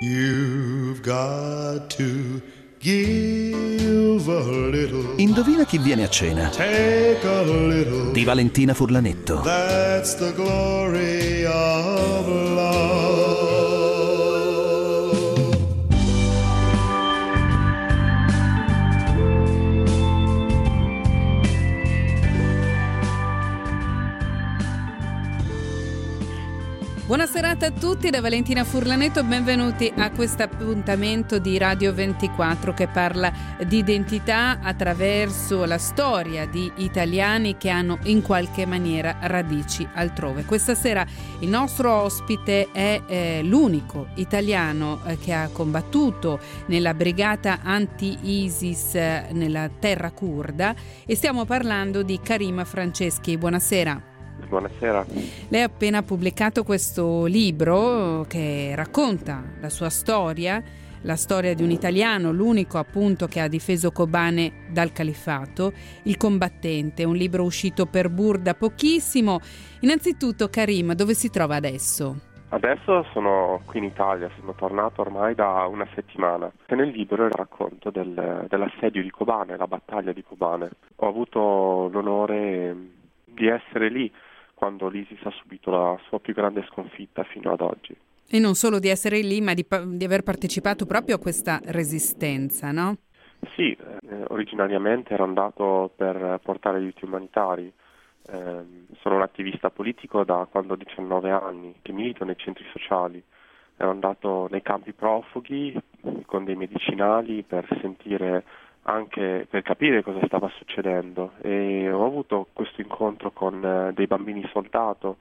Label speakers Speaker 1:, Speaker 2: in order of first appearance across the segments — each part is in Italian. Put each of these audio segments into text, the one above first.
Speaker 1: You've got to give a little.
Speaker 2: Indovina chi viene a cena?
Speaker 1: Take a little.
Speaker 2: Di Valentina Furlanetto.
Speaker 1: That's the glory of love.
Speaker 3: Buona serata a tutti da Valentina Furlanetto, benvenuti a questo appuntamento di Radio 24 che parla di identità attraverso la storia di italiani che hanno in qualche maniera radici altrove. Questa sera il nostro ospite è l'unico italiano che ha combattuto nella brigata anti-ISIS nella terra curda e stiamo parlando di Karim Franceschi. Buonasera.
Speaker 4: Buonasera.
Speaker 3: Lei ha appena pubblicato questo libro che racconta la sua storia, la storia di un italiano, l'unico appunto che ha difeso Kobane dal califfato, Il combattente, un libro uscito per Bur da pochissimo. Innanzitutto, Karim, dove si trova adesso?
Speaker 4: Adesso sono qui in Italia, sono tornato ormai da una settimana. E nel libro il racconto dell'assedio di Kobane, la battaglia di Kobane. Ho avuto l'onore di essere lì quando l'ISIS ha subito la sua più grande sconfitta fino ad oggi.
Speaker 3: E non solo di essere lì, ma di aver partecipato proprio a questa resistenza, no?
Speaker 4: Sì, originariamente ero andato per portare aiuti umanitari. Sono un attivista politico da quando ho 19 anni, che milito nei centri sociali. Ero andato nei campi profughi con dei medicinali per sentire, anche per capire cosa stava succedendo, e ho avuto questo incontro con dei bambini soldato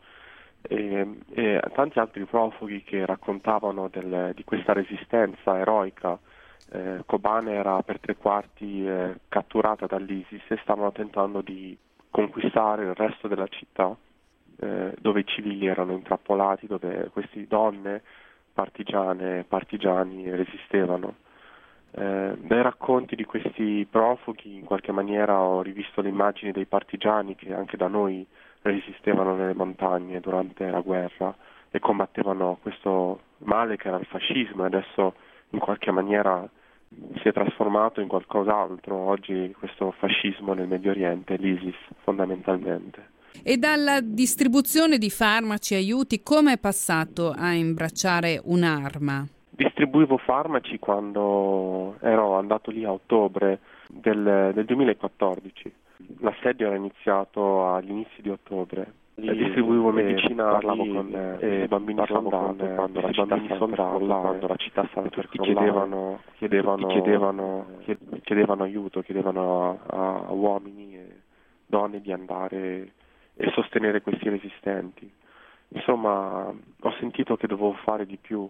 Speaker 4: e tanti altri profughi che raccontavano di questa resistenza eroica. Kobane era per 3/4 catturata dall'ISIS e stavano tentando di conquistare il resto della città, dove i civili erano intrappolati, dove queste donne partigiane e partigiani resistevano. Dai racconti di questi profughi in qualche maniera ho rivisto le immagini dei partigiani che anche da noi resistevano nelle montagne durante la guerra e combattevano questo male che era il fascismo, e adesso in qualche maniera si è trasformato in qualcos'altro. Oggi questo fascismo nel Medio Oriente, l'ISIS fondamentalmente.
Speaker 3: E dalla distribuzione di farmaci e aiuti come è passato a imbracciare un'arma?
Speaker 4: Distribuivo farmaci quando ero andato lì a ottobre del 2014. L'assedio era iniziato agli inizi di ottobre. Distribuivo medicina, parlavo con bambini soldati quando la città stava per crollare. Chiedevano aiuto, chiedevano a uomini e donne di andare e sostenere questi resistenti. Insomma, ho sentito che dovevo fare di più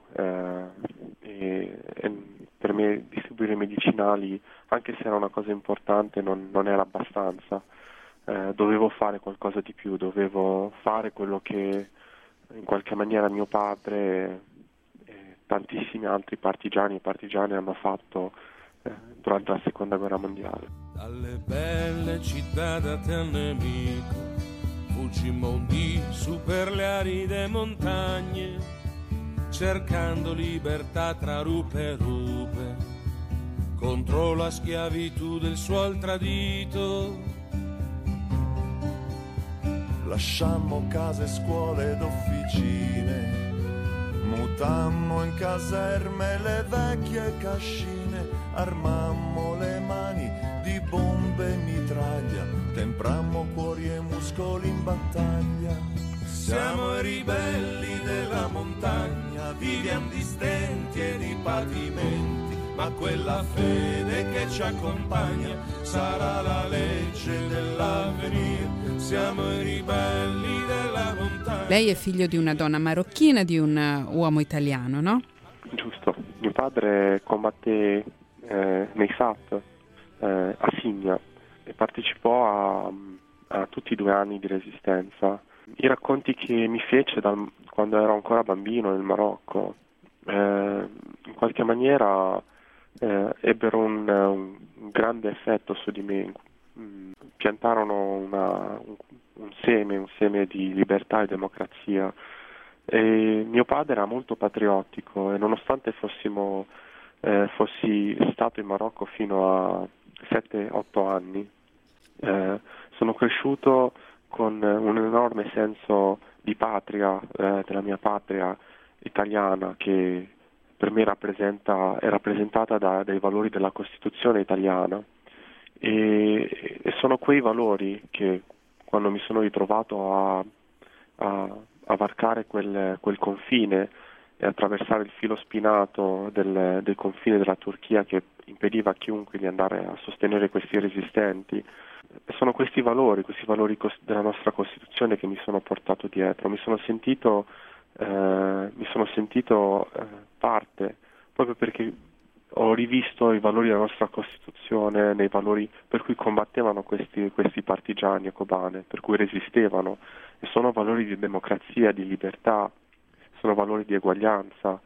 Speaker 4: e per me distribuire medicinali, anche se era una cosa importante, non era abbastanza. Dovevo fare qualcosa di più, dovevo fare quello che in qualche maniera mio padre e tantissimi altri partigiani e partigiane hanno fatto durante la Seconda Guerra Mondiale.
Speaker 5: Dalle belle città date al nemico fuggimmo di su per le aride montagne, cercando libertà tra rupe e rupe, contro la schiavitù del suol tradito.
Speaker 6: Lasciammo case, scuole ed officine, mutammo in caserme le vecchie cascine, armammo le mani di bombe e mitraglia, temprammo cuori e muscoli in battaglia. Siamo i ribelli della montagna, viviamo di stenti e di patimenti, ma quella fede che ci accompagna sarà la legge dell'avvenire. Siamo i ribelli della montagna.
Speaker 3: Lei è figlio di una donna marocchina, di un uomo italiano, no?
Speaker 4: Giusto. Mio padre combatté nei SAT a Signa e partecipò a tutti i 2 anni di resistenza. I racconti che mi fece quando ero ancora bambino nel Marocco in qualche maniera ebbero un grande effetto su di me. Piantarono un seme di libertà e democrazia E mio padre era molto patriottico e nonostante fossi stato in Marocco fino a 7-8 anni, sono cresciuto con un enorme senso di patria, della mia patria italiana, che per me è rappresentata dai valori della Costituzione italiana, e sono quei valori che quando mi sono ritrovato a varcare quel confine e attraversare il filo spinato del confine della Turchia che impediva a chiunque di andare a sostenere questi resistenti. Sono questi valori della nostra Costituzione che mi sono portato dietro. Mi sono sentito parte, proprio perché ho rivisto i valori della nostra Costituzione, nei valori per cui combattevano questi partigiani a Kobane, per cui resistevano, e sono valori di democrazia, di libertà, sono valori di eguaglianza,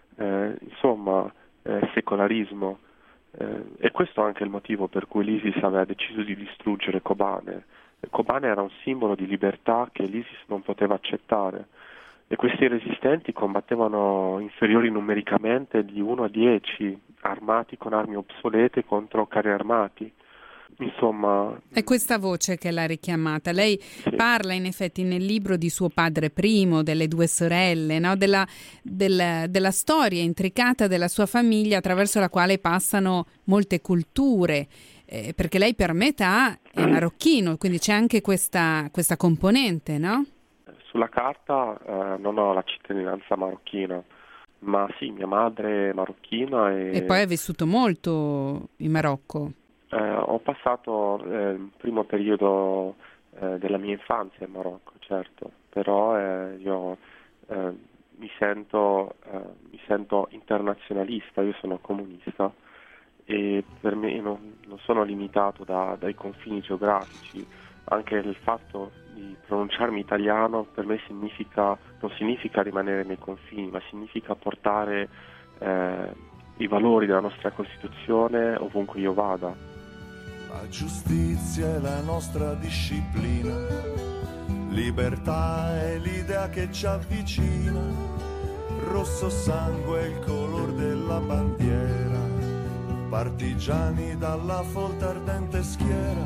Speaker 4: secolarismo, e questo è anche il motivo per cui l'ISIS aveva deciso di distruggere Kobane. Kobane era un simbolo di libertà che l'ISIS non poteva accettare, e questi resistenti combattevano inferiori numericamente di 1 a 10, armati con armi obsolete contro carri armati. Insomma,
Speaker 3: è questa voce che l'ha richiamata. Lei parla in effetti nel libro di suo padre primo, delle 2 sorelle, no? della storia intricata della sua famiglia, attraverso la quale passano molte culture, perché lei per metà è marocchino, quindi c'è anche questa componente, no?
Speaker 4: Sulla carta non ho la cittadinanza marocchina, ma sì, mia madre è marocchina e
Speaker 3: poi ha vissuto molto in Marocco.
Speaker 4: Ho passato il primo periodo della mia infanzia in Marocco, certo, però io mi sento internazionalista, io sono comunista e per me non sono limitato dai confini geografici. Anche il fatto di pronunciarmi italiano per me non significa rimanere nei confini, ma significa portare i valori della nostra Costituzione ovunque io vada.
Speaker 6: La giustizia è la nostra disciplina, libertà è l'idea che ci avvicina, rosso sangue è il color della bandiera, partigiani dalla folta ardente schiera.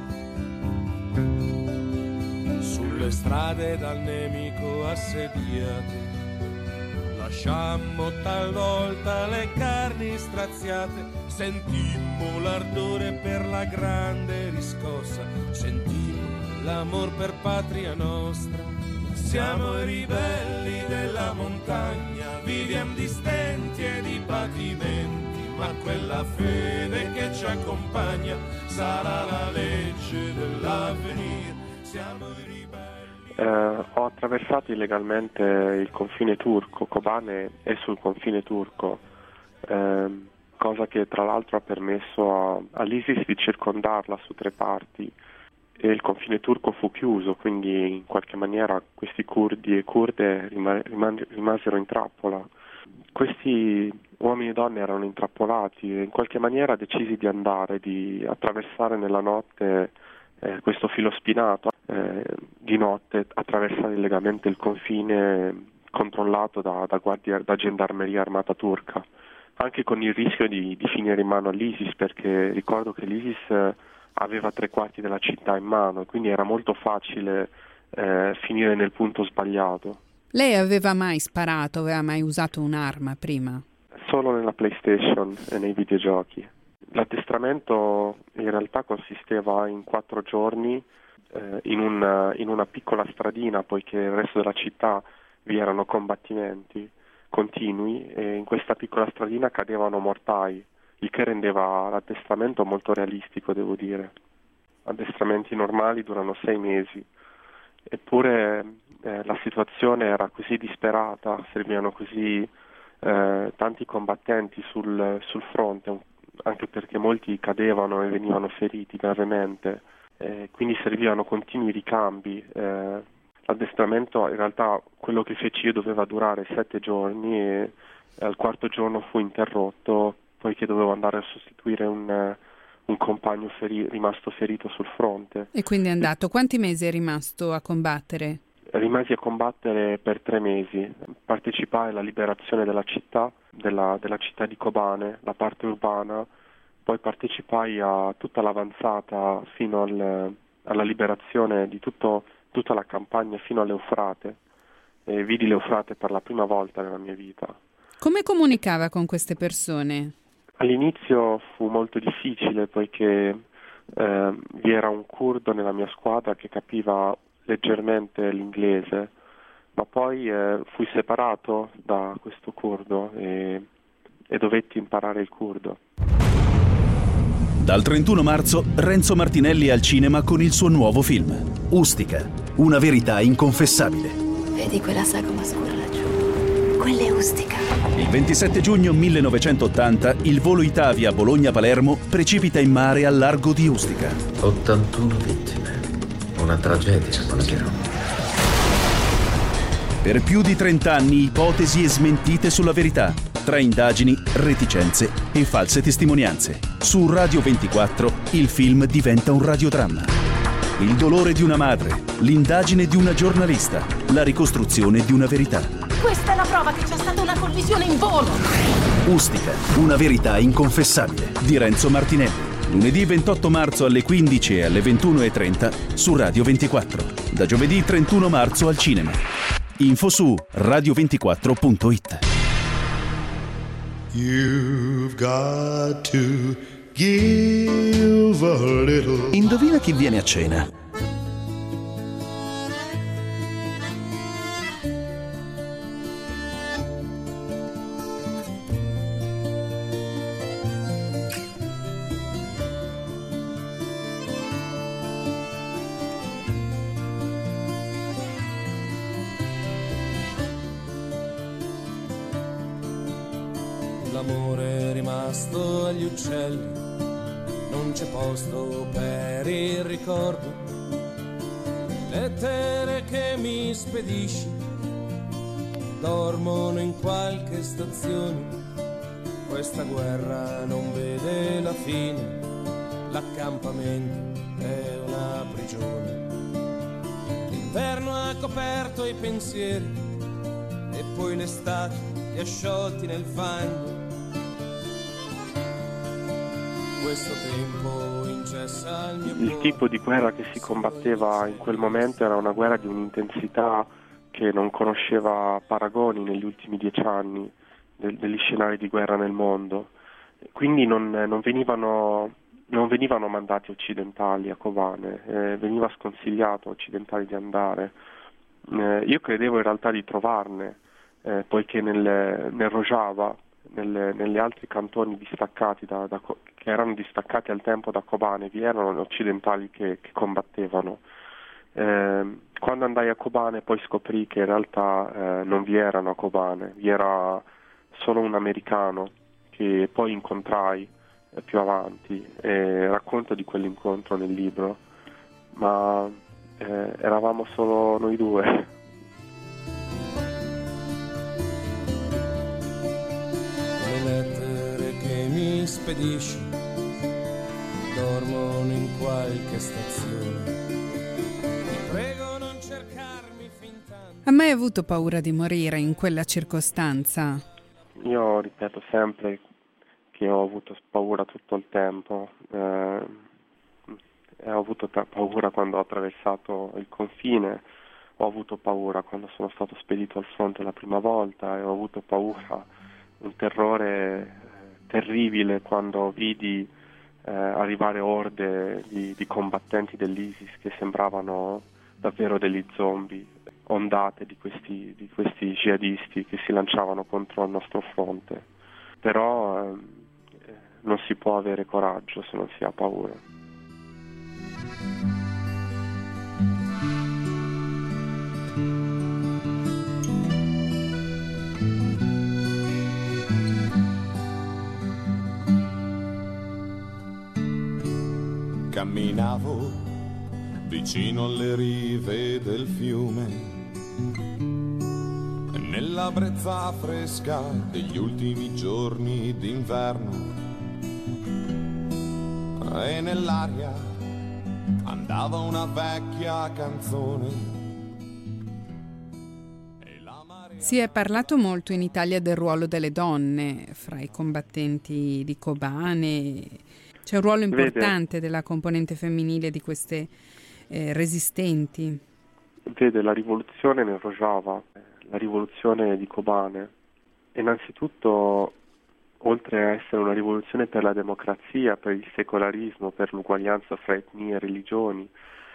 Speaker 5: Sulle strade dal nemico assediate, lasciammo talvolta le carni straziate, sentimmo l'ardore per la grande riscossa, sentimmo l'amor per patria nostra. Siamo i ribelli della montagna, viviamo di stenti e di patimenti, ma quella fede che ci accompagna sarà la legge dell'avvenire. Siamo i ribelli.
Speaker 4: Ho attraversato illegalmente il confine turco, Kobane è sul confine turco, cosa che tra l'altro ha permesso all'ISIS di circondarla su 3 parti, e il confine turco fu chiuso, quindi in qualche maniera questi curdi e kurde rimasero in trappola. Questi uomini e donne erano intrappolati e in qualche maniera decisi di attraversare nella notte questo filo spinato, di notte attraversare illegalmente il confine controllato da gendarmeria armata turca, anche con il rischio di finire in mano all'ISIS, perché ricordo che l'ISIS aveva 3/4 della città in mano, quindi era molto facile finire nel punto sbagliato.
Speaker 3: Lei aveva mai sparato, aveva mai usato un'arma prima?
Speaker 4: Solo nella PlayStation e nei videogiochi. L'addestramento in realtà consisteva in 4 giorni in una piccola stradina, poiché nel resto della città vi erano combattimenti continui e in questa piccola stradina cadevano mortai, il che rendeva l'addestramento molto realistico, devo dire. Addestramenti normali durano 6 mesi, eppure la situazione era così disperata, servivano così tanti combattenti sul fronte, anche perché molti cadevano e venivano feriti gravemente, quindi servivano continui ricambi. L'addestramento in realtà, quello che feci io, doveva durare 7 giorni e al 4º giorno fu interrotto poiché dovevo andare a sostituire un compagno rimasto ferito sul fronte.
Speaker 3: E quindi è andato. Quanti mesi è rimasto a combattere?
Speaker 4: rimasi a combattere per 3 mesi, partecipai alla liberazione della città, della città di Kobane, la parte urbana, poi partecipai a tutta l'avanzata fino alla liberazione di tutta la campagna fino all'Eufrate, e vidi l'Eufrate per la prima volta nella mia vita.
Speaker 3: Come comunicava con queste persone?
Speaker 4: All'inizio fu molto difficile poiché vi era un curdo nella mia squadra che capiva leggermente l'inglese, ma poi fui separato da questo curdo e dovetti imparare il curdo.
Speaker 2: Dal 31 marzo Renzo Martinelli è al cinema con il suo nuovo film, Ustica, una verità inconfessabile.
Speaker 7: Vedi quella sagoma scura laggiù? Quella è Ustica.
Speaker 2: Il 27 giugno 1980 il volo Itavia Bologna-Palermo precipita in mare al largo di Ustica.
Speaker 8: 81 vittime. Una tragedia, Bonachero.
Speaker 2: Per più di 30 anni ipotesi e smentite sulla verità, tra indagini, reticenze e false testimonianze. Su Radio 24 il film diventa un radiodramma. Il dolore di una madre, l'indagine di una giornalista, la ricostruzione di una verità.
Speaker 7: Questa è la prova che c'è stata una collisione in volo.
Speaker 2: Ustica, una verità inconfessabile di Renzo Martinelli. Lunedì 28 marzo alle 15 e alle 21:30 su Radio 24. Da giovedì 31 marzo al cinema. Info su radio24.it.
Speaker 1: You've got to give a little.
Speaker 2: Indovina chi viene a cena?
Speaker 5: L'amore è rimasto agli uccelli, non c'è posto per il ricordo. Lettere che mi spedisci dormono in qualche stazione. Questa guerra non vede la fine, l'accampamento è una prigione. L'inverno ha coperto i pensieri e poi l'estate li ha sciolti nel fango. Questo tempo incessa il mio cuore.
Speaker 4: Il tipo di guerra che si combatteva in quel momento era una guerra di un'intensità che non conosceva paragoni negli ultimi 10 anni degli scenari di guerra nel mondo. Quindi non venivano mandati occidentali a Kobane, veniva sconsigliato occidentali di andare. Io credevo in realtà di trovarne, poiché nel Rojava, negli altri cantoni distaccati che erano distaccati al tempo da Kobane, vi erano occidentali che combattevano. Quando andai a Kobane poi scoprì che in realtà non vi erano a Kobane, vi era solo un americano che poi incontrai più avanti, e racconto di quell'incontro nel libro, ma eravamo solo noi due.
Speaker 5: Lettere che mi spedisci dormono in qualche stazione. Ti prego non cercarmi fin tanto.
Speaker 3: Ha mai avuto paura di morire in quella circostanza?
Speaker 4: Io ripeto sempre che ho avuto paura tutto il tempo. Ho avuto paura quando ho attraversato il confine, ho avuto paura quando sono stato spedito al fronte la prima volta, e ho avuto paura, un terrore terribile quando vidi arrivare orde di combattenti dell'ISIS che sembravano davvero degli zombie, ondate di questi jihadisti che si lanciavano contro il nostro fronte. Però non si può avere coraggio se non si ha paura.
Speaker 6: Camminavo vicino alle rive del fiume, nella brezza fresca degli ultimi giorni d'inverno, e nell'aria andava una vecchia canzone
Speaker 3: Si è parlato molto in Italia del ruolo delle donne fra i combattenti di Kobane. C'è un ruolo importante della componente femminile di queste resistenti.
Speaker 4: Vede, la rivoluzione nel Rojava, la rivoluzione di Kobane, innanzitutto, oltre a essere una rivoluzione per la democrazia, per il secolarismo, per l'uguaglianza fra etnie e religioni,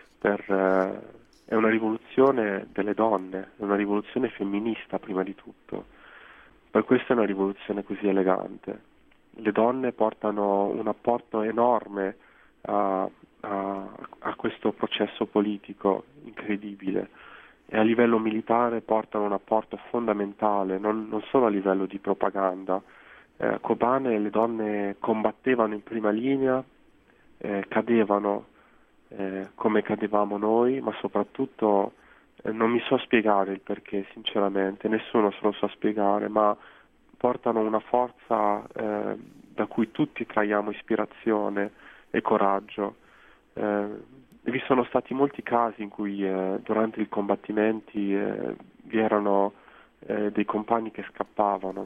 Speaker 4: è una rivoluzione delle donne, è una rivoluzione femminista prima di tutto. Per questo è una rivoluzione così elegante. Le donne portano un apporto enorme a questo processo politico incredibile, e a livello militare portano un apporto fondamentale, non solo a livello di propaganda. A Kobane le donne combattevano in prima linea, cadevano come cadevamo noi, ma soprattutto non mi so spiegare il perché, sinceramente, nessuno se lo sa spiegare, ma portano una forza da cui tutti traiamo ispirazione e coraggio. Vi sono stati molti casi in cui durante i combattimenti vi erano dei compagni che scappavano,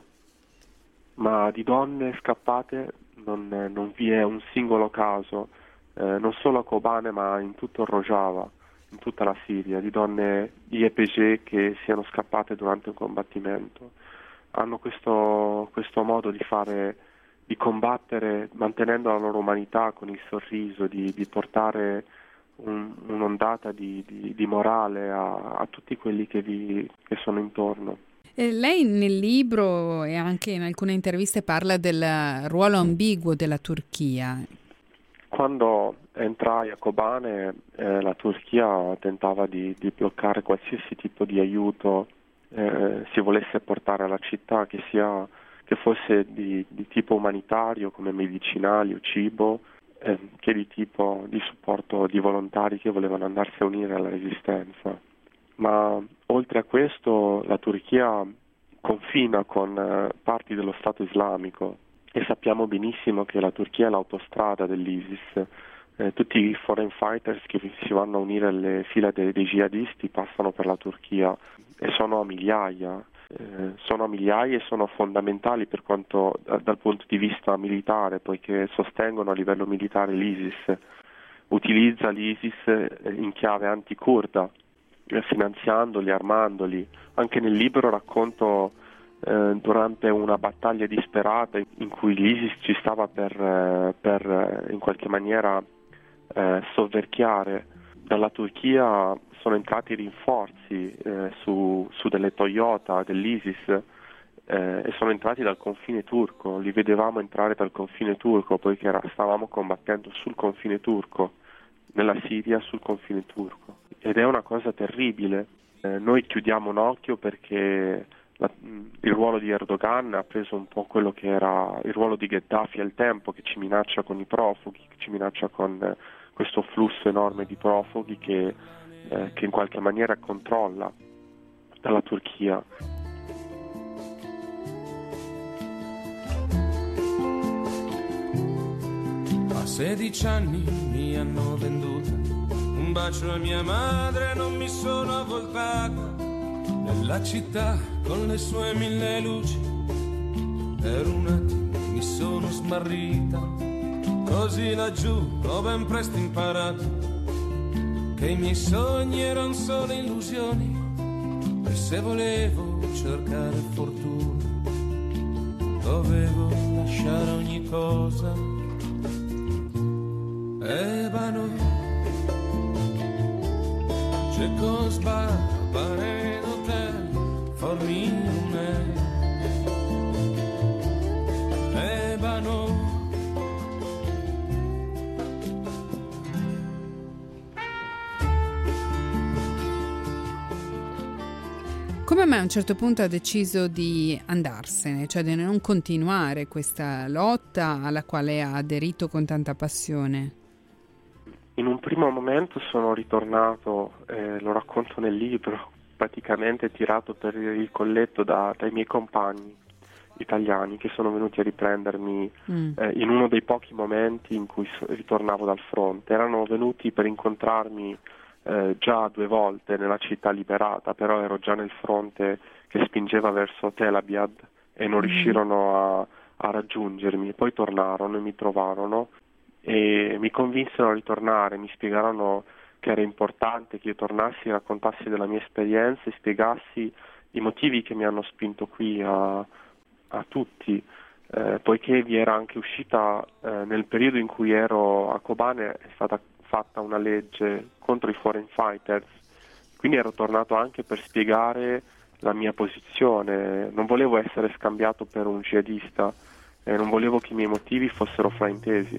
Speaker 4: ma di donne scappate non vi è un singolo caso, non solo a Kobane ma in tutto il Rojava, in tutta la Siria, di donne YPG che siano scappate durante un combattimento. Hanno questo modo di combattere mantenendo la loro umanità, con il sorriso, di portare un'ondata di morale a tutti quelli che sono intorno.
Speaker 3: Lei nel libro e anche in alcune interviste parla del ruolo ambiguo della Turchia.
Speaker 4: Quando entrai a Kobane la Turchia tentava di bloccare qualsiasi tipo di aiuto si volesse portare alla città, che fosse di tipo umanitario come medicinali o cibo, che di tipo di supporto di volontari che volevano andarsi a unire alla resistenza. Ma oltre a questo la Turchia confina con parti dello Stato islamico e sappiamo benissimo che la Turchia è l'autostrada dell'ISIS. Tutti i foreign fighters che si vanno a unire alle fila dei jihadisti passano per la Turchia e sono a migliaia. E sono fondamentali per quanto dal punto di vista militare, poiché sostengono a livello militare l'ISIS, utilizza l'ISIS in chiave anti-kurda, finanziandoli, armandoli. Anche nel libro racconto durante una battaglia disperata in cui l'ISIS ci stava per in qualche maniera sovverchiare, dalla Turchia sono entrati rinforzi su delle Toyota dell'ISIS e sono entrati dal confine turco. Li vedevamo entrare dal confine turco poiché stavamo combattendo sul confine turco, nella Siria, sul confine turco, ed è una cosa terribile. Noi chiudiamo un occhio perché il ruolo di Erdogan ha preso un po' quello che era il ruolo di Gheddafi al tempo, che ci minaccia con i profughi, che ci minaccia con questo flusso enorme di profughi che in qualche maniera controlla dalla Turchia.
Speaker 5: A 16 anni mi hanno venduta, un bacio a mia madre, non mi sono avvoltata nella città con le sue 1000 luci. Per un attimo mi sono smarrita, così laggiù ho ben presto imparato che i miei sogni erano solo illusioni, e se volevo cercare fortuna dovevo lasciare ogni cosa. Ebano, Cecosbare, hotel, Formine, Ebano.
Speaker 3: Come mai a un certo punto ha deciso di andarsene, cioè di non continuare questa lotta alla quale ha aderito con tanta passione?
Speaker 4: In un primo momento sono ritornato, lo racconto nel libro, praticamente tirato per il colletto dai miei compagni italiani che sono venuti a riprendermi in uno dei pochi momenti in cui ritornavo dal fronte. Erano venuti per incontrarmi già 2 volte nella città liberata, però ero già nel fronte che spingeva verso Tel Abyad e non riuscirono a raggiungermi. Poi tornarono e mi trovarono e mi convinsero a ritornare, mi spiegarono che era importante che io tornassi, raccontassi della mia esperienza e spiegassi i motivi che mi hanno spinto qui a tutti, poiché vi era anche uscita nel periodo in cui ero a Kobane, è stata fatta una legge contro i foreign fighters, quindi ero tornato anche per spiegare la mia posizione. Non volevo essere scambiato per un jihadista e non volevo che i miei motivi fossero fraintesi.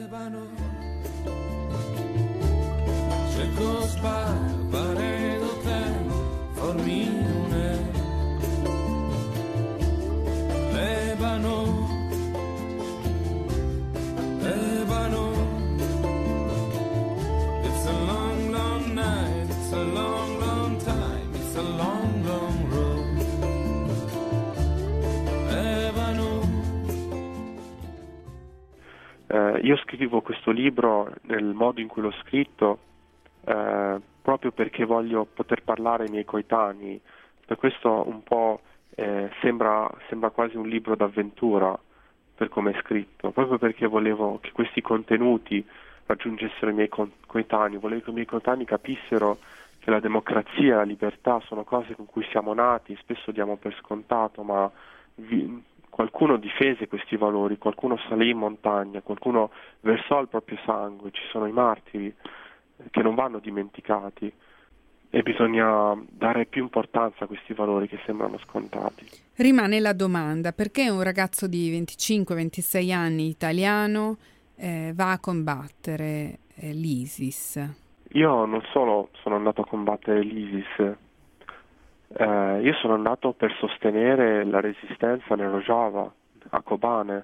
Speaker 4: Io scrivo questo libro nel modo in cui l'ho scritto proprio perché voglio poter parlare ai miei coetanei. Per questo un po' sembra quasi un libro d'avventura per come è scritto, proprio perché volevo che questi contenuti raggiungessero i miei coetanei, volevo che i miei coetanei capissero che la democrazia e la libertà sono cose con cui siamo nati, spesso diamo per scontato, ma qualcuno difese questi valori, qualcuno salì in montagna, qualcuno versò il proprio sangue, ci sono i martiri che non vanno dimenticati e bisogna dare più importanza a questi valori che sembrano scontati.
Speaker 3: Rimane la domanda: perché un ragazzo di 25-26 anni italiano va a combattere l'ISIS?
Speaker 4: Io non solo sono andato a combattere l'ISIS, io sono andato per sostenere la resistenza nel Rojava, a Kobane.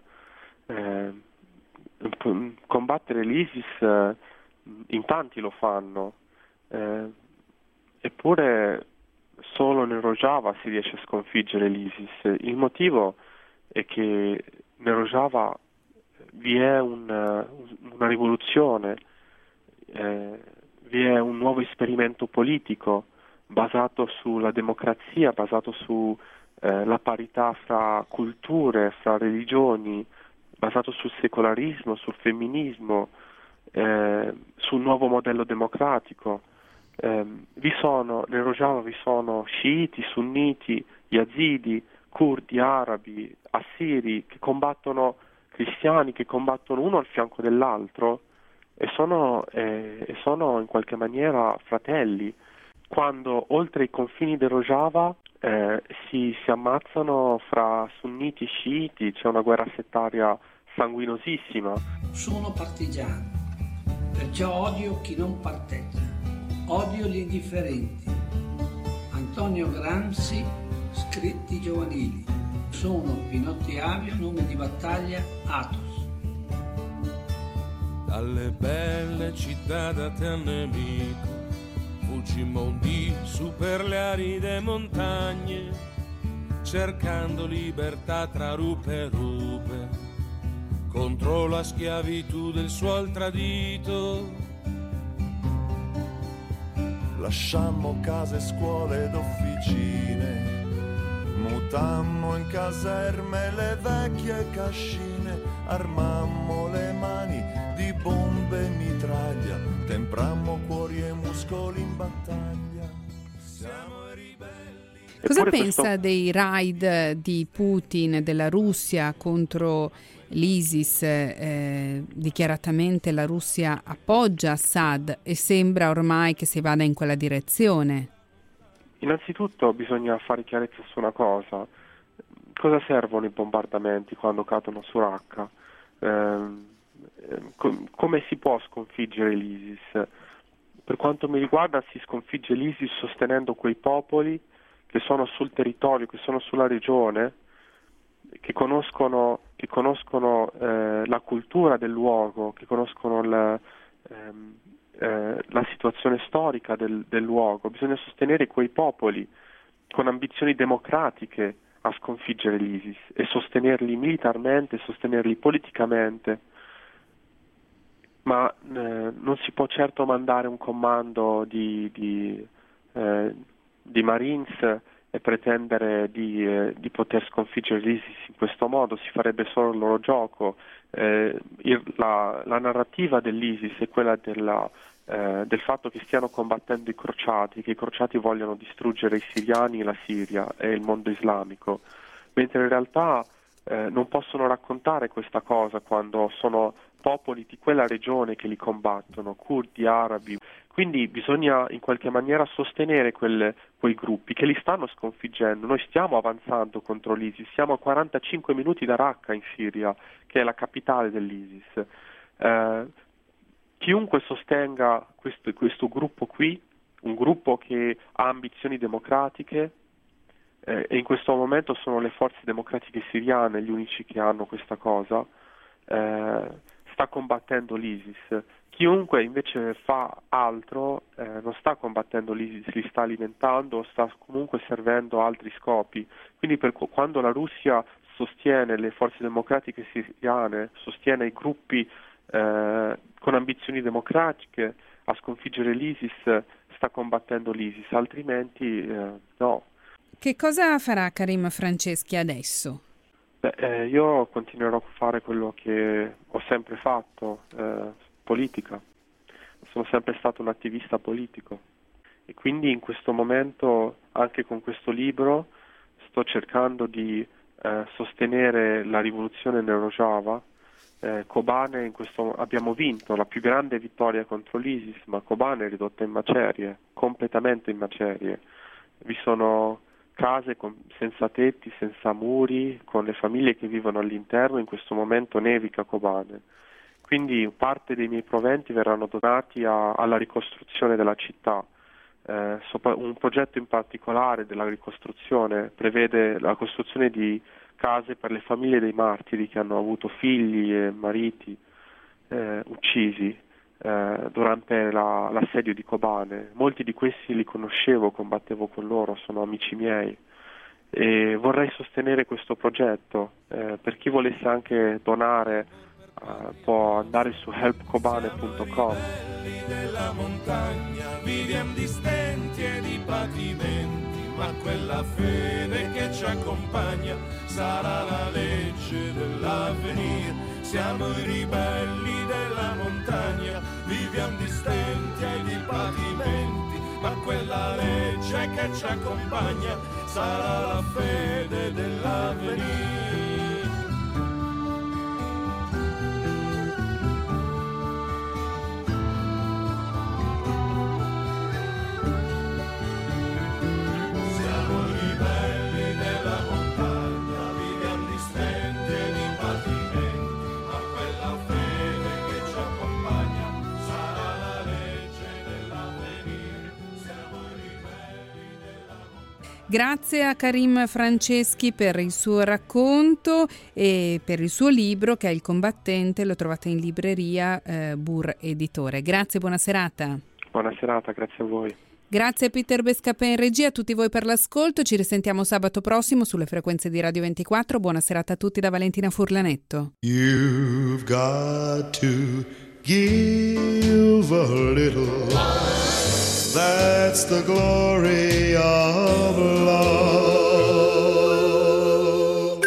Speaker 4: Combattere l'ISIS in tanti lo fanno, eppure solo nel Rojava si riesce a sconfiggere l'ISIS. Il motivo è che nel Rojava vi è una rivoluzione, vi è un nuovo esperimento politico basato sulla democrazia, basato su la parità fra culture, fra religioni, basato sul secolarismo, sul femminismo, sul nuovo modello democratico. Nel Rojava vi sono sciiti, sunniti, yazidi, curdi, arabi, assiri che combattono, cristiani che combattono uno al fianco dell'altro e sono in qualche maniera fratelli. Quando oltre i confini del Rojava si ammazzano fra sunniti e sciiti, c'è una guerra settaria sanguinosissima.
Speaker 9: Sono partigiano, perciò odio chi non parteggia, odio gli indifferenti. Antonio Gramsci, scritti giovanili. Sono Pinotti Avio, nome di battaglia Athos.
Speaker 5: Dalle belle città da te nemico fuggimmo di su per le aride montagne, cercando libertà tra rupe e rupe, contro la schiavitù del suol tradito.
Speaker 6: Lasciammo case, scuole ed officine, mutammo in caserme le vecchie cascine, armammo le mani di bombe e mitraglia, temprammo cuori e muscoli in battaglia. Siamo ribelli.
Speaker 3: Cosa pensa dei raid di Putin e della Russia contro l'ISIS? Dichiaratamente la Russia appoggia Assad e sembra ormai che si vada in quella direzione.
Speaker 4: Innanzitutto bisogna fare chiarezza su una cosa. Cosa servono i bombardamenti quando cadono su Raqqa? Come si può sconfiggere l'ISIS? Per quanto mi riguarda si sconfigge l'ISIS sostenendo quei popoli che sono sul territorio, che sono sulla regione, che conoscono la cultura del luogo, che conoscono la situazione storica del luogo. Bisogna sostenere quei popoli con ambizioni democratiche a sconfiggere l'ISIS e sostenerli militarmente, sostenerli politicamente. ma non si può certo mandare un comando di Marines e pretendere di poter sconfiggere l'ISIS in questo modo. Si farebbe solo il loro gioco. La narrativa dell'ISIS è quella del fatto che stiano combattendo i crociati, che i crociati vogliono distruggere i siriani, la Siria e il mondo islamico, mentre in realtà non possono raccontare questa cosa quando sono popoli di quella regione che li combattono, curdi, arabi. Quindi bisogna in qualche maniera sostenere quei gruppi che li stanno sconfiggendo. Noi stiamo avanzando contro l'ISIS, siamo a 45 minuti da Raqqa in Siria, che è la capitale dell'ISIS. Chiunque sostenga questo gruppo qui, un gruppo che ha ambizioni democratiche, e in questo momento sono le forze democratiche siriane gli unici che hanno questa cosa, sta combattendo l'ISIS. Chiunque invece fa altro non sta combattendo l'ISIS, li sta alimentando, sta comunque servendo altri scopi. Quindi quando la Russia sostiene le forze democratiche siriane, sostiene i gruppi con ambizioni democratiche a sconfiggere l'ISIS, sta combattendo l'ISIS, altrimenti no. Che cosa farà Karim Franceschi adesso? Io continuerò a fare quello che ho sempre fatto, politica. Sono sempre stato un attivista politico e quindi in questo momento, anche con questo libro, sto cercando di sostenere la rivoluzione Neurojava. Kobane abbiamo vinto la più grande vittoria contro l'ISIS, ma Kobane è ridotta in macerie, completamente in macerie. Vi sono case senza tetti, senza muri, con le famiglie che vivono all'interno. In questo momento nevica Kobane. Quindi parte dei miei proventi verranno donati alla ricostruzione della città. Un progetto in particolare della ricostruzione prevede la costruzione di case per le famiglie dei martiri che hanno avuto figli e mariti uccisi durante l'assedio di Kobane. Molti di questi li conoscevo, combattevo con loro, sono amici miei e vorrei sostenere questo progetto. Per chi volesse anche donare può andare su helpkobane.com.
Speaker 5: Della montagna viviamo di stenti e di patimenti, ma quella fede che ci accompagna sarà la legge dell'avvenire. Siamo i ribelli della montagna, viviamo di stenti e di patimenti, ma quella legge che ci accompagna sarà la fede dell'avvenire.
Speaker 3: Grazie a Karim Franceschi per il suo racconto e per il suo libro che è Il combattente, lo trovate in libreria Bur Editore. Grazie, buona serata.
Speaker 4: Buona serata, grazie a voi.
Speaker 3: Grazie a Peter Bescapè in regia, a tutti voi per l'ascolto, ci risentiamo sabato prossimo sulle frequenze di Radio 24. Buona serata a tutti da Valentina Furlanetto.
Speaker 1: You've got to give a little. That's the glory of love.